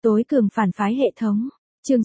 Tối cường phản phái hệ thống. Chương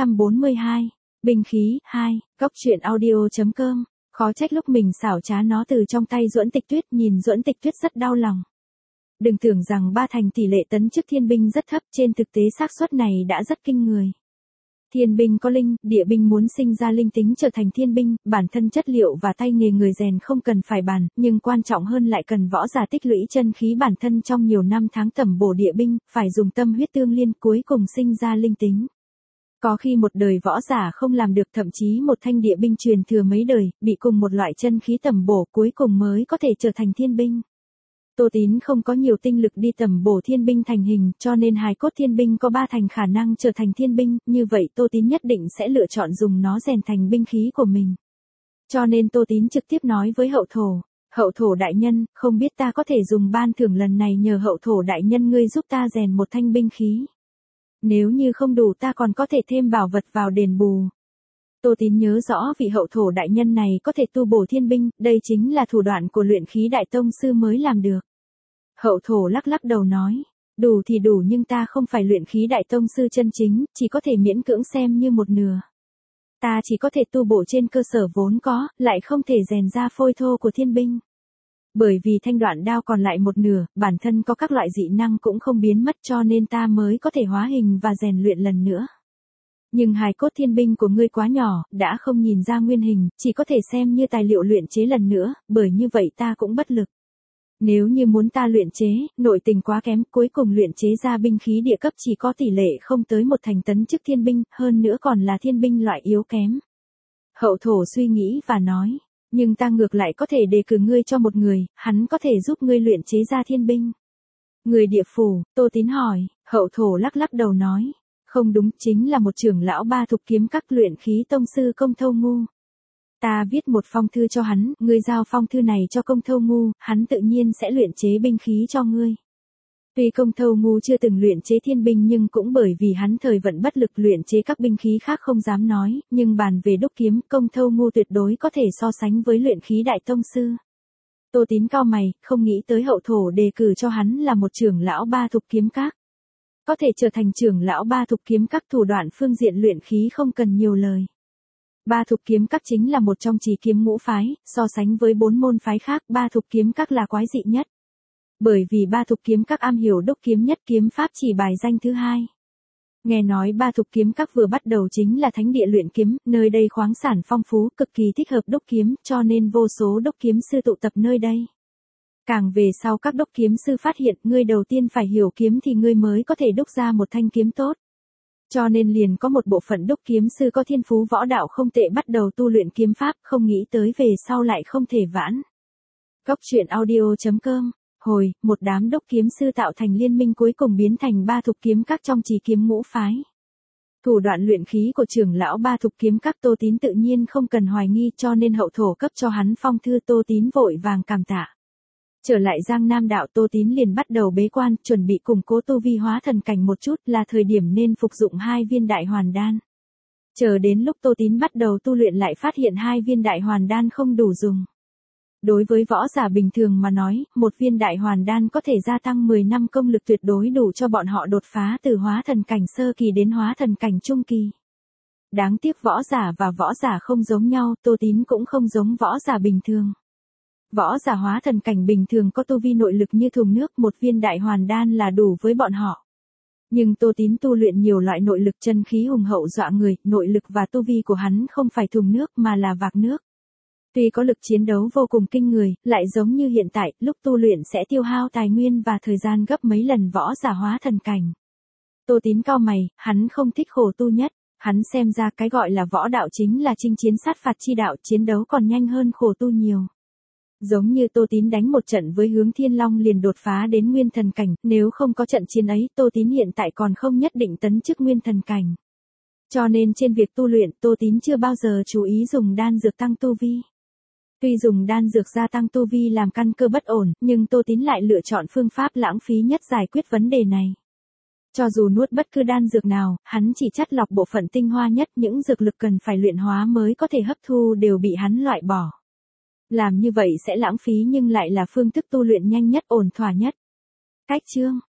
642. Binh khí 2. Góc truyện audio.com. Khó trách lúc mình xảo trá nó từ trong tay Duẫn Tịch Tuyết, nhìn Duẫn Tịch Tuyết rất đau lòng. Đừng tưởng rằng ba thành tỷ lệ tấn chức thiên binh rất thấp, trên thực tế xác suất này đã rất kinh người. Thiên binh có linh, địa binh muốn sinh ra linh tính trở thành thiên binh, bản thân chất liệu và tay nghề người rèn không cần phải bàn, nhưng quan trọng hơn lại cần võ giả tích lũy chân khí bản thân trong nhiều năm tháng tẩm bổ địa binh, phải dùng tâm huyết tương liên cuối cùng sinh ra linh tính. Có khi một đời võ giả không làm được, thậm chí một thanh địa binh truyền thừa mấy đời, bị cùng một loại chân khí tẩm bổ cuối cùng mới có thể trở thành thiên binh. Tô Tín không có nhiều tinh lực đi tẩm bổ thiên binh thành hình, cho nên hài cốt thiên binh có 3 thành khả năng trở thành thiên binh, như vậy Tô Tín nhất định sẽ lựa chọn dùng nó rèn thành binh khí của mình. Cho nên Tô Tín trực tiếp nói với hậu thổ đại nhân, không biết ta có thể dùng ban thưởng lần này nhờ hậu thổ đại nhân ngươi giúp ta rèn một thanh binh khí. Nếu như không đủ ta còn có thể thêm bảo vật vào đền bù. Tô Tín nhớ rõ vị hậu thổ đại nhân này có thể tu bổ thiên binh, đây chính là thủ đoạn của luyện khí đại tông sư mới làm được. Hậu thổ lắc lắc đầu nói, đủ thì đủ nhưng ta không phải luyện khí đại tông sư chân chính, chỉ có thể miễn cưỡng xem như một nửa. Ta chỉ có thể tu bổ trên cơ sở vốn có, lại không thể rèn ra phôi thô của thiên binh. Bởi vì thanh đoạn đao còn lại một nửa, bản thân có các loại dị năng cũng không biến mất cho nên ta mới có thể hóa hình và rèn luyện lần nữa. Nhưng hài cốt thiên binh của ngươi quá nhỏ, đã không nhìn ra nguyên hình, chỉ có thể xem như tài liệu luyện chế lần nữa, bởi như vậy ta cũng bất lực. Nếu như muốn ta luyện chế, nội tình quá kém, cuối cùng luyện chế ra binh khí địa cấp chỉ có tỷ lệ không tới 1 thành tấn chức thiên binh, hơn nữa còn là thiên binh loại yếu kém. Hậu thổ suy nghĩ và nói, nhưng ta ngược lại có thể đề cử ngươi cho một người, hắn có thể giúp ngươi luyện chế ra thiên binh. Người địa phủ, Tô Tín hỏi, hậu thổ lắc lắc đầu nói, không đúng, chính là một trưởng lão Ba Thục Kiếm Các luyện khí tông sư Công Thâu Ngu. Ta viết một phong thư cho hắn, ngươi giao phong thư này cho Công Thâu Ngu, hắn tự nhiên sẽ luyện chế binh khí cho ngươi. Tuy Công Thâu Ngu chưa từng luyện chế thiên binh nhưng cũng bởi vì hắn thời vận bất lực luyện chế các binh khí khác không dám nói, nhưng bàn về đúc kiếm, Công Thâu Ngu tuyệt đối có thể so sánh với luyện khí đại tông sư. Tô Tín cau mày, không nghĩ tới hậu thổ đề cử cho hắn là một trưởng lão Ba Thục Kiếm Các. Có thể trở thành trưởng lão Ba Thục Kiếm Các, thủ đoạn phương diện luyện khí không cần nhiều lời. Ba Thục Kiếm Các chính là một trong Trì Kiếm ngũ phái, so sánh với 4 môn phái khác, Ba Thục Kiếm Các là quái dị nhất. Bởi vì Ba Thục Kiếm Các am hiểu đúc kiếm nhất, kiếm pháp chỉ bài danh thứ 2. Nghe nói Ba Thục Kiếm Các vừa bắt đầu chính là thánh địa luyện kiếm, nơi đây khoáng sản phong phú, cực kỳ thích hợp đúc kiếm, cho nên vô số đúc kiếm sư tụ tập nơi đây. Càng về sau các đúc kiếm sư phát hiện, ngươi đầu tiên phải hiểu kiếm thì ngươi mới có thể đúc ra một thanh kiếm tốt. Cho nên liền có một bộ phận đúc kiếm sư có thiên phú võ đạo không tệ bắt đầu tu luyện kiếm pháp, không nghĩ tới về sau lại không thể vãn. Góc truyện audio.com. Hồi, một đám đúc kiếm sư tạo thành liên minh cuối cùng biến thành Ba Thục Kiếm Các trong Trì Kiếm ngũ phái. Thủ đoạn luyện khí của trưởng lão Ba Thục Kiếm Các Tô Tín tự nhiên không cần hoài nghi, cho nên hậu thổ cấp cho hắn phong thư, Tô Tín vội vàng cảm tạ. Trở lại Giang Nam đạo, Tô Tín liền bắt đầu bế quan, chuẩn bị củng cố tu vi hóa thần cảnh một chút, là thời điểm nên phục dụng 2 viên đại hoàn đan. Chờ đến lúc Tô Tín bắt đầu tu luyện lại phát hiện 2 viên đại hoàn đan không đủ dùng. Đối với võ giả bình thường mà nói, 1 viên đại hoàn đan có thể gia tăng 10 năm công lực, tuyệt đối đủ cho bọn họ đột phá từ hóa thần cảnh sơ kỳ đến hóa thần cảnh trung kỳ. Đáng tiếc võ giả và võ giả không giống nhau, Tô Tín cũng không giống võ giả bình thường. Võ giả hóa thần cảnh bình thường có tu vi nội lực như thùng nước, 1 viên đại hoàn đan là đủ với bọn họ. Nhưng Tô Tín tu luyện nhiều loại nội lực, chân khí hùng hậu dọa người, nội lực và tu vi của hắn không phải thùng nước mà là vạc nước. Tuy có lực chiến đấu vô cùng kinh người, lại giống như hiện tại, lúc tu luyện sẽ tiêu hao tài nguyên và thời gian gấp mấy lần võ giả hóa thần cảnh. Tô Tín cau mày, hắn không thích khổ tu nhất, hắn xem ra cái gọi là võ đạo chính là chinh chiến sát phạt chi đạo, chiến đấu còn nhanh hơn khổ tu nhiều. Giống như Tô Tín đánh một trận với Hướng Thiên Long liền đột phá đến nguyên thần cảnh, nếu không có trận chiến ấy, Tô Tín hiện tại còn không nhất định tấn chức nguyên thần cảnh. Cho nên trên việc tu luyện, Tô Tín chưa bao giờ chú ý dùng đan dược tăng tu vi. Tuy dùng đan dược gia tăng tu vi làm căn cơ bất ổn, nhưng Tô Tín lại lựa chọn phương pháp lãng phí nhất giải quyết vấn đề này. Cho dù nuốt bất cứ đan dược nào, hắn chỉ chắt lọc bộ phận tinh hoa nhất, những dược lực cần phải luyện hóa mới có thể hấp thu đều bị hắn loại bỏ. Làm như vậy sẽ lãng phí nhưng lại là phương thức tu luyện nhanh nhất, ổn thỏa nhất. Cách chương